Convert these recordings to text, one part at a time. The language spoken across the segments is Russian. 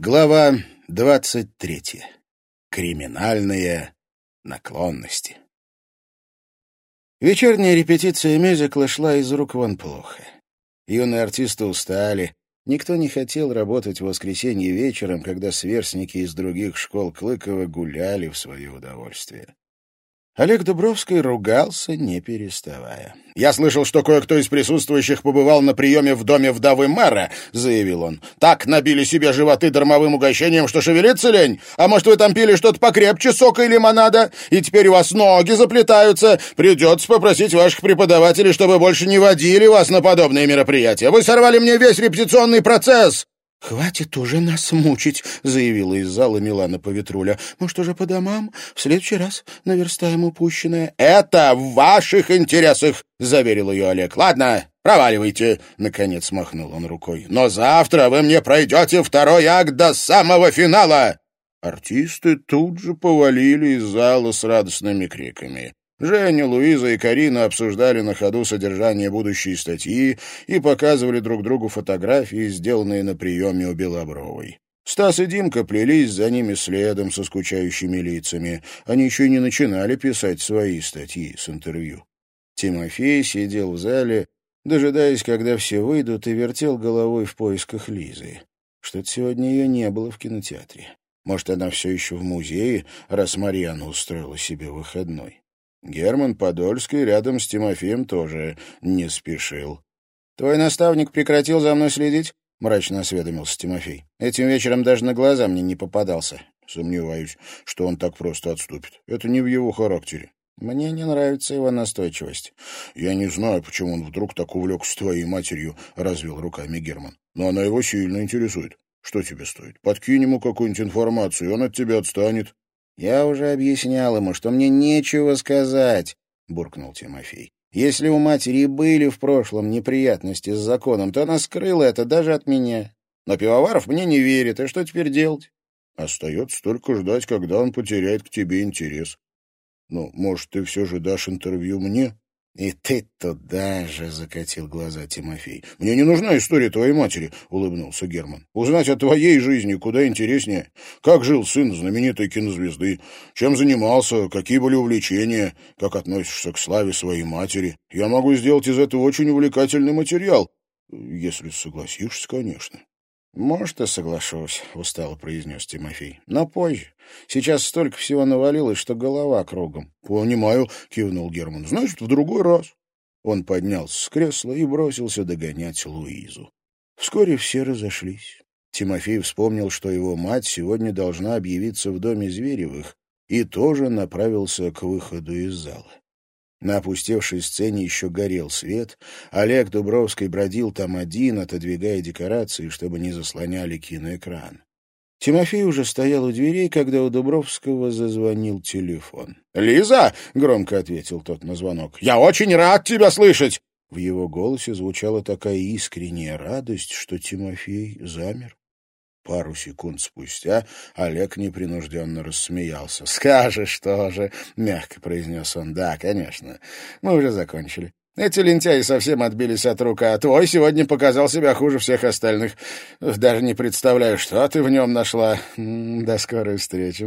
Глава 23. Криминальные наклонности. Вечерняя репетиция мюзикла шла из рук вон плохо. Юные артисты устали. Никто не хотел работать в воскресенье вечером, когда сверстники из других школ Клыкова гуляли в свое удовольствие. Олег Дубровский ругался, не переставая. «Я слышал, что кое-кто из присутствующих побывал на приеме в доме вдовы мэра», — заявил он. «Так набили себе животы дармовым угощением, что шевелиться лень? А может, вы там пили что-то покрепче сока и лимонада? И теперь у вас ноги заплетаются? Придется попросить ваших преподавателей, чтобы больше не водили вас на подобные мероприятия. Вы сорвали мне весь репетиционный процесс!» «Хватит уже нас мучить», — заявила из зала Милана Поветруля. «Может, уже по домам? В следующий раз наверстаем упущенное». «Это в ваших интересах», — заверил ее Олег. «Ладно, проваливайте», — наконец махнул он рукой. «Но завтра вы мне пройдете второй акт до самого финала». Артисты тут же повалили из зала с радостными криками. Женя, Луиза и Карина обсуждали на ходу содержание будущей статьи и показывали друг другу фотографии, сделанные на приеме у Белобровой. Стас и Димка плелись за ними следом со скучающими лицами. Они еще и не начинали писать свои статьи с интервью. Тимофей сидел в зале, дожидаясь, когда все выйдут, и вертел головой в поисках Лизы. Что-то сегодня ее не было в кинотеатре. Может, она все еще в музее, раз Марьяна устроила себе выходной. Герман Подольский рядом с Тимофеем тоже не спешил. «Твой наставник прекратил за мной следить?» — мрачно осведомился Тимофей. «Этим вечером даже на глаза мне не попадался». «Сомневаюсь, что он так просто отступит. Это не в его характере». «Мне не нравится его настойчивость». «Я не знаю, почему он вдруг так увлекся твоей матерью», — развел руками Герман. «Но она его сильно интересует. Что тебе стоит? Подкинь ему какую-нибудь информацию, и он от тебя отстанет». «Я уже объяснял ему, что мне нечего сказать», — буркнул Тимофей. «Если у матери и были в прошлом неприятности с законом, то она скрыла это даже от меня. Но Пивоваров мне не верит, и что теперь делать?» «Остается только ждать, когда он потеряет к тебе интерес. Ну, может, ты все же дашь интервью мне?» «И ты туда же», — закатил глаза Тимофей. «Мне не нужна история твоей матери», — улыбнулся Герман. «Узнать о твоей жизни куда интереснее. Как жил сын знаменитой кинозвезды, чем занимался, какие были увлечения, как относишься к славе своей матери. Я могу сделать из этого очень увлекательный материал, если согласишься, конечно». «Может, и соглашусь», — устало произнес Тимофей. «Но позже. Сейчас столько всего навалилось, что голова кругом». «Понимаю», — кивнул Герман. «Значит, в другой раз». Он поднялся с кресла и бросился догонять Луизу. Вскоре все разошлись. Тимофей вспомнил, что его мать сегодня должна объявиться в доме Зверевых, и тоже направился к выходу из зала. На опустевшей сцене еще горел свет. Олег Дубровский бродил там один, отодвигая декорации, чтобы не заслоняли киноэкран. Тимофей уже стоял у дверей, когда у Дубровского зазвонил телефон. «Лиза!» — громко ответил тот на звонок. «Я очень рад тебя слышать!» В его голосе звучала такая искренняя радость, что Тимофей замер. Пару секунд спустя Олег непринужденно рассмеялся. «Скажешь тоже», — мягко произнес он. «Да, конечно. Мы уже закончили. Эти лентяи совсем отбились от рук, а твой сегодня показал себя хуже всех остальных. Даже не представляю, что ты в нем нашла. До скорой встречи.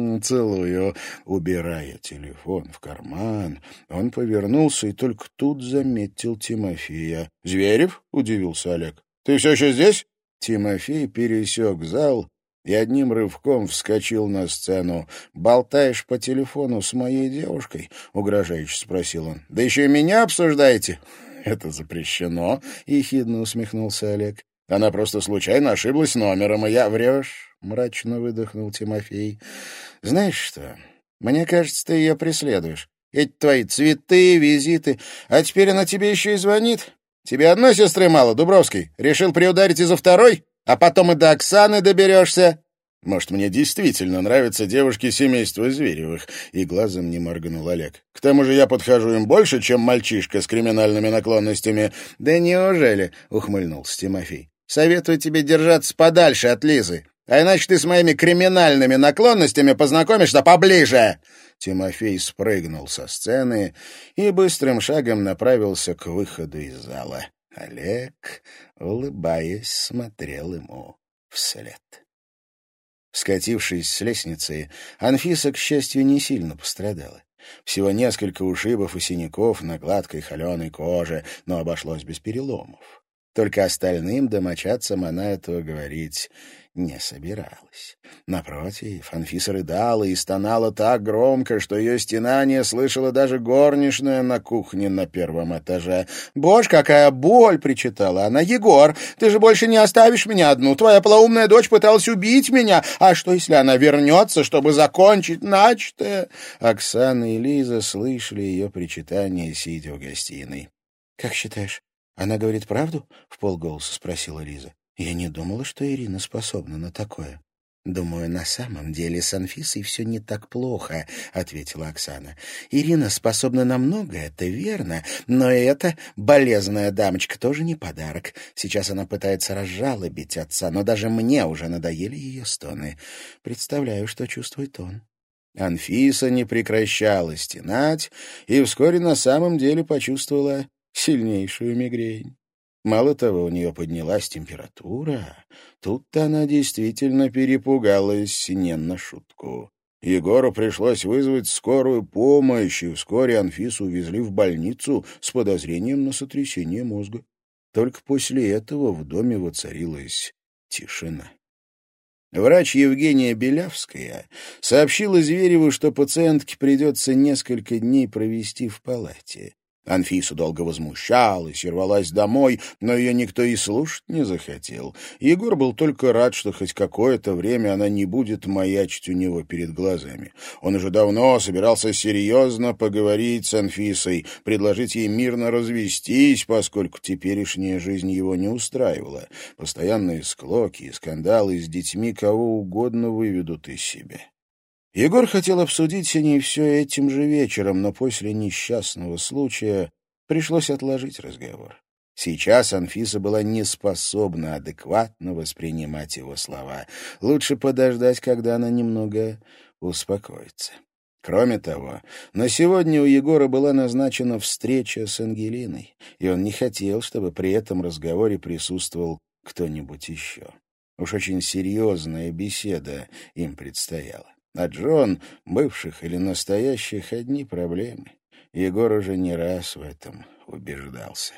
Целую». Убирая телефон в карман, он повернулся и только тут заметил Тимофея. «Зверев?» — удивился Олег. «Ты все еще здесь?» Тимофей пересек зал и одним рывком вскочил на сцену. «Болтаешь по телефону с моей девушкой?» — угрожающе спросил он. «Да еще и меня обсуждаете?» «Это запрещено», — ехидно усмехнулся Олег. «Она просто случайно ошиблась номером, и я...» «Врешь», — мрачно выдохнул Тимофей. «Знаешь что, мне кажется, ты ее преследуешь. Эти твои цветы, визиты, а теперь она тебе еще и звонит. Тебе одной сестры мало, Дубровский? Решил приударить из-за второй? А потом и до Оксаны доберешься?» «Может, мне действительно нравятся девушки семейства Зверевых?» И глазом не моргнул Олег. «К тому же я подхожу им больше, чем мальчишка с криминальными наклонностями». «Да неужели?» — ухмыльнулся Тимофей. «Советую тебе держаться подальше от Лизы, а иначе ты с моими криминальными наклонностями познакомишься поближе». Тимофей спрыгнул со сцены и быстрым шагом направился к выходу из зала. Олег, улыбаясь, смотрел ему вслед. Скатившись с лестницы, Анфиса, к счастью, не сильно пострадала. Всего несколько ушибов и синяков на гладкой холеной коже, но обошлось без переломов. Только остальным домочадцам она этого говорить не собиралась. Напротив, Анфиса рыдала и стонала так громко, что ее стенание слышала даже горничная на кухне на первом этаже. «Боже, какая боль!» — причитала она. «Егор, ты же больше не оставишь меня одну. Твоя полоумная дочь пыталась убить меня. А что, если она вернется, чтобы закончить начатое?» Оксана и Лиза слышали ее причитания, сидя в гостиной. «Как считаешь, она говорит правду?» — вполголоса спросила Лиза. «Я не думала, что Ирина способна на такое». «Думаю, на самом деле с Анфисой все не так плохо», — ответила Оксана. «Ирина способна на многое, это верно, но и эта болезная дамочка тоже не подарок. Сейчас она пытается разжалобить отца, но даже мне уже надоели ее стоны. Представляю, что чувствует он». Анфиса не прекращала стенать и вскоре на самом деле почувствовала сильнейшую мигрень. Мало того, у нее поднялась температура. Тут-то она действительно перепугалась не на шутку. Егору пришлось вызвать скорую помощь, и вскоре Анфису увезли в больницу с подозрением на сотрясение мозга. Только после этого в доме воцарилась тишина. Врач Евгения Белявская сообщила Звереву, что пациентке придется несколько дней провести в палате. Анфиса долго возмущалась и рвалась домой, но ее никто и слушать не захотел. Егор был только рад, что хоть какое-то время она не будет маячить у него перед глазами. Он уже давно собирался серьезно поговорить с Анфисой, предложить ей мирно развестись, поскольку теперешняя жизнь его не устраивала. Постоянные склоки и скандалы с детьми кого угодно выведут из себя. Егор хотел обсудить с ней все этим же вечером, но после несчастного случая пришлось отложить разговор. Сейчас Анфиса была не способна адекватно воспринимать его слова. Лучше подождать, когда она немного успокоится. Кроме того, на сегодня у Егора была назначена встреча с Ангелиной, и он не хотел, чтобы при этом разговоре присутствовал кто-нибудь еще. Уж очень серьезная беседа им предстояла. А Джон, бывших или настоящих, одни проблемы. Егор уже не раз в этом убеждался.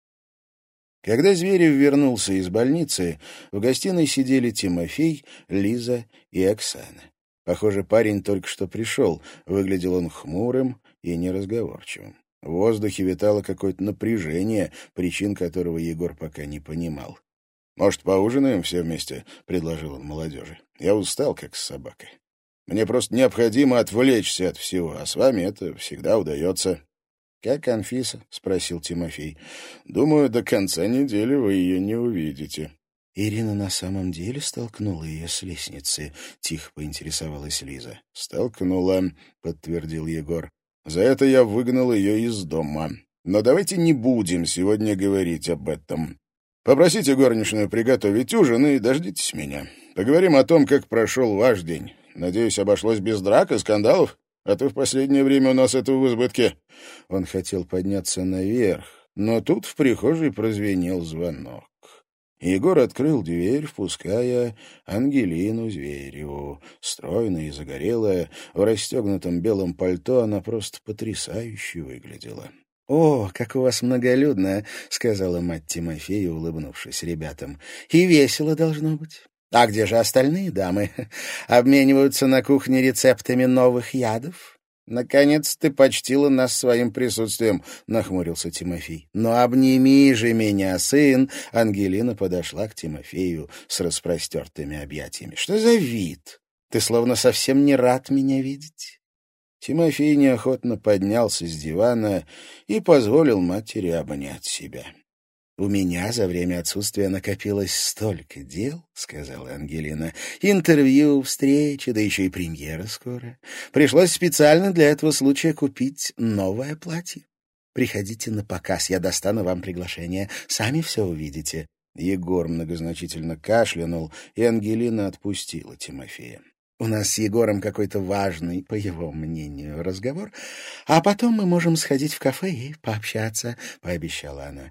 Когда Зверев вернулся из больницы, в гостиной сидели Тимофей, Лиза и Оксана. Похоже, парень только что пришел. Выглядел он хмурым и неразговорчивым. В воздухе витало какое-то напряжение, причин которого Егор пока не понимал. «Может, поужинаем все вместе?» — предложил он молодежи. «Я устал, как с собакой. Мне просто необходимо отвлечься от всего, а с вами это всегда удается». «Как Анфиса?» — спросил Тимофей. «Думаю, до конца недели вы ее не увидите». «Ирина на самом деле столкнула ее с лестницы?» — тихо поинтересовалась Лиза. «Столкнула», — подтвердил Егор. «За это я выгнал ее из дома. Но давайте не будем сегодня говорить об этом. Попросите горничную приготовить ужин и дождитесь меня. Поговорим о том, как прошел ваш день. Надеюсь, обошлось без драк и скандалов, а то в последнее время у нас этого в избытке». Он хотел подняться наверх, но тут в прихожей прозвенел звонок. Егор открыл дверь, впуская Ангелину Звереву. Стройная и загорелая, в расстегнутом белом пальто она просто потрясающе выглядела. «О, как у вас многолюдно», — сказала мать Тимофея, улыбнувшись ребятам. «И весело должно быть. А где же остальные дамы? Обмениваются на кухне рецептами новых ядов?» «Наконец ты почтила нас своим присутствием», — нахмурился Тимофей. «Ну, обними же меня, сын!» Ангелина подошла к Тимофею с распростертыми объятиями. «Что за вид? Ты словно совсем не рад меня видеть». Тимофей неохотно поднялся с дивана и позволил матери обнять себя. «У меня за время отсутствия накопилось столько дел», — сказала Ангелина. «Интервью, встречи, да еще и премьера скоро. Пришлось специально для этого случая купить новое платье. Приходите на показ, я достану вам приглашение. Сами все увидите». Егор многозначительно кашлянул, и Ангелина отпустила Тимофея. «У нас с Егором какой-то важный, по его мнению, разговор, а потом мы можем сходить в кафе и пообщаться», — пообещала она.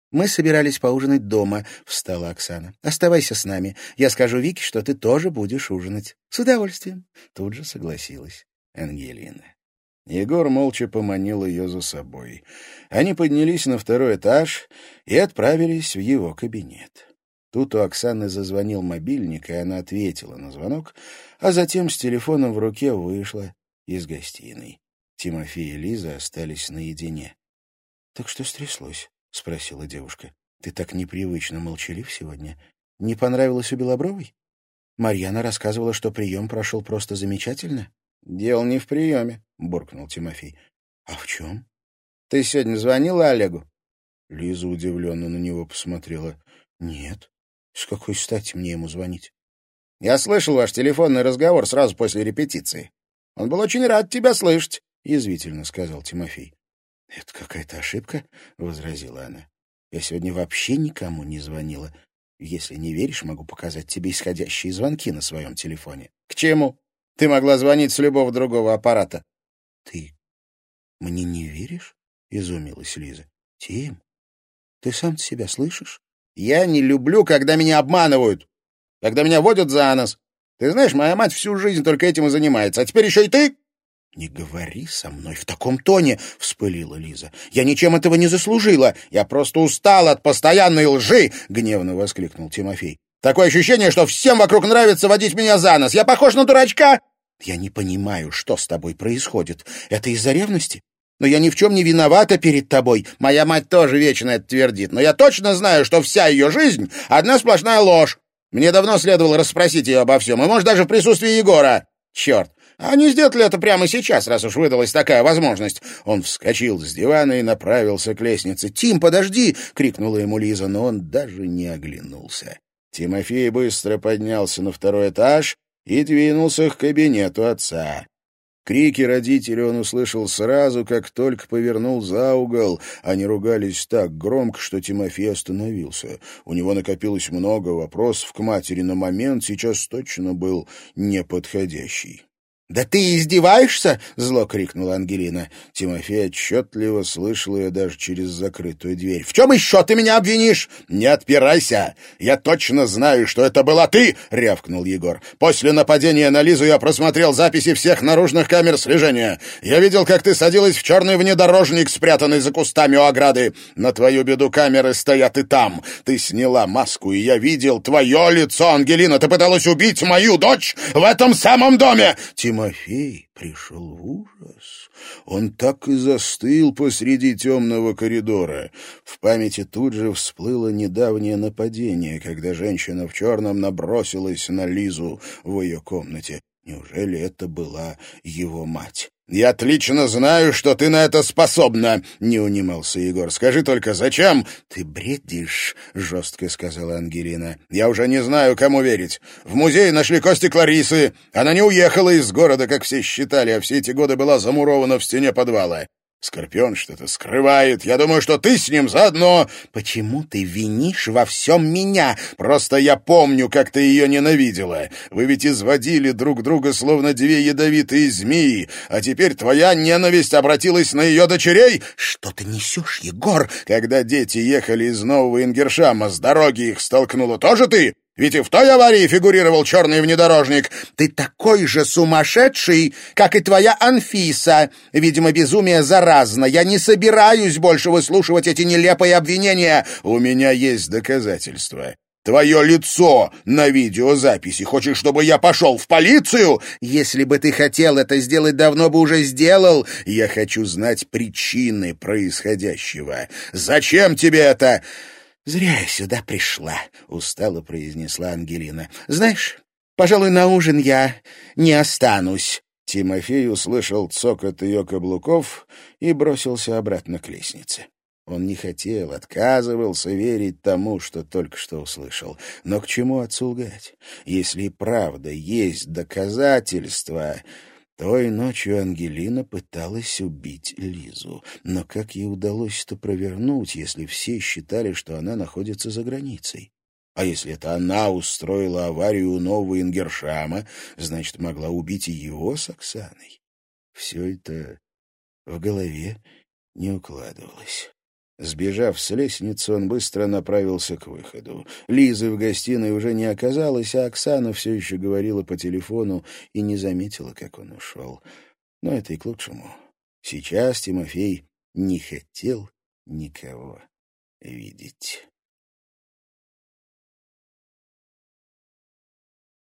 «Мы собирались поужинать дома», — встала Оксана. «Оставайся с нами. Я скажу Вике, что ты тоже будешь ужинать». «С удовольствием», — тут же согласилась Ангелина. Егор молча поманил ее за собой. Они поднялись на второй этаж и отправились в его кабинет. Тут у Оксаны зазвонил мобильник, и она ответила на звонок, а затем с телефоном в руке вышла из гостиной. Тимофей и Лиза остались наедине. «Так что стряслось?» — спросила девушка. «Ты так непривычно молчалив сегодня. Не понравилось у Белобровой? Марьяна рассказывала, что прием прошел просто замечательно». «Дело не в приеме», — буркнул Тимофей. «А в чем?» «Ты сегодня звонила Олегу?» Лиза удивленно на него посмотрела. «Нет. С какой стати мне ему звонить?» «Я слышал ваш телефонный разговор сразу после репетиции. Он был очень рад тебя слышать», — язвительно сказал Тимофей. «Это какая-то ошибка», — возразила она. «Я сегодня вообще никому не звонила. Если не веришь, могу показать тебе исходящие звонки на своем телефоне». «К чему? Ты могла звонить с любого другого аппарата». «Ты мне не веришь?» — изумилась Лиза. «Тим, ты сам себя слышишь?» «Я не люблю, когда меня обманывают, когда меня водят за нос. Ты знаешь, моя мать всю жизнь только этим и занимается, а теперь еще и ты». «Не говори со мной в таком тоне», — вспылила Лиза. «Я ничем этого не заслужила. Я просто устал от постоянной лжи», — гневно воскликнул Тимофей. «Такое ощущение, что всем вокруг нравится водить меня за нос. Я похож на дурачка?» «Я не понимаю, что с тобой происходит. Это из-за ревности? Но я ни в чем не виновата перед тобой». «Моя мать тоже вечно это твердит, но я точно знаю, что вся ее жизнь — одна сплошная ложь. Мне давно следовало расспросить ее обо всем, и, может, даже в присутствии Егора. Черт! А не сделать ли это прямо сейчас, раз уж выдалась такая возможность?» Он вскочил с дивана и направился к лестнице. «Тим, подожди!» — крикнула ему Лиза, но он даже не оглянулся. Тимофей быстро поднялся на второй этаж и двинулся к кабинету отца. Крики родителей он услышал сразу, как только повернул за угол. Они ругались так громко, что Тимофей остановился. У него накопилось много вопросов к матери, но момент сейчас точно был неподходящий. «Да ты издеваешься?» — зло крикнула Ангелина. Тимофей отчетливо слышал ее даже через закрытую дверь. «В чем еще ты меня обвинишь?» «Не отпирайся! Я точно знаю, что это была ты!» — рявкнул Егор. «После нападения на Лизу я просмотрел записи всех наружных камер слежения. Я видел, как ты садилась в черный внедорожник, спрятанный за кустами у ограды. На твою беду камеры стоят и там. Ты сняла маску, и я видел твое лицо, Ангелина. Ты пыталась убить мою дочь в этом самом доме!» Тимофей пришел в ужас. Он так и застыл посреди темного коридора. В памяти тут же всплыло недавнее нападение, когда женщина в черном набросилась на Лизу в ее комнате. Неужели это была его мать? «Я отлично знаю, что ты на это способна», — не унимался Егор. «Скажи только, зачем?» «Ты бредишь», — жестко сказала Ангелина. «Я уже не знаю, кому верить. В музее нашли кости Кларисы. Она не уехала из города, как все считали, а все эти годы была замурована в стене подвала. Скорпион что-то скрывает. Я думаю, что ты с ним заодно». «Почему ты винишь во всем меня?» «Просто я помню, как ты ее ненавидела. Вы ведь изводили друг друга, словно две ядовитые змеи, а теперь твоя ненависть обратилась на ее дочерей». «Что ты несешь, Егор?» «Когда дети ехали из Нового Ингершама, с дороги их столкнула тоже ты? Ведь и в той аварии фигурировал черный внедорожник». «Ты такой же сумасшедший, как и твоя Анфиса. Видимо, безумие заразно. Я не собираюсь больше выслушивать эти нелепые обвинения». «У меня есть доказательства. Твое лицо на видеозаписи. Хочешь, чтобы я пошел в полицию?» «Если бы ты хотел это сделать, давно бы уже сделал». «Я хочу знать причины происходящего. Зачем тебе это?» «Зря я сюда пришла», — устало произнесла Ангелина. «Знаешь, пожалуй, на ужин я не останусь». Тимофей услышал цокот ее каблуков и бросился обратно к лестнице. Он не хотел, отказывался верить тому, что только что услышал. Но к чему отцу лгать? Если и правда есть доказательства... Той ночью Ангелина пыталась убить Лизу. Но как ей удалось это провернуть, если все считали, что она находится за границей? А если это она устроила аварию у Нового Ингершама, значит, могла убить и его с Оксаной? Все это в голове не укладывалось. Сбежав с лестницы, он быстро направился к выходу. Лизы в гостиной уже не оказалось, а Оксана все еще говорила по телефону и не заметила, как он ушел. Но это и к лучшему. Сейчас Тимофей не хотел никого видеть.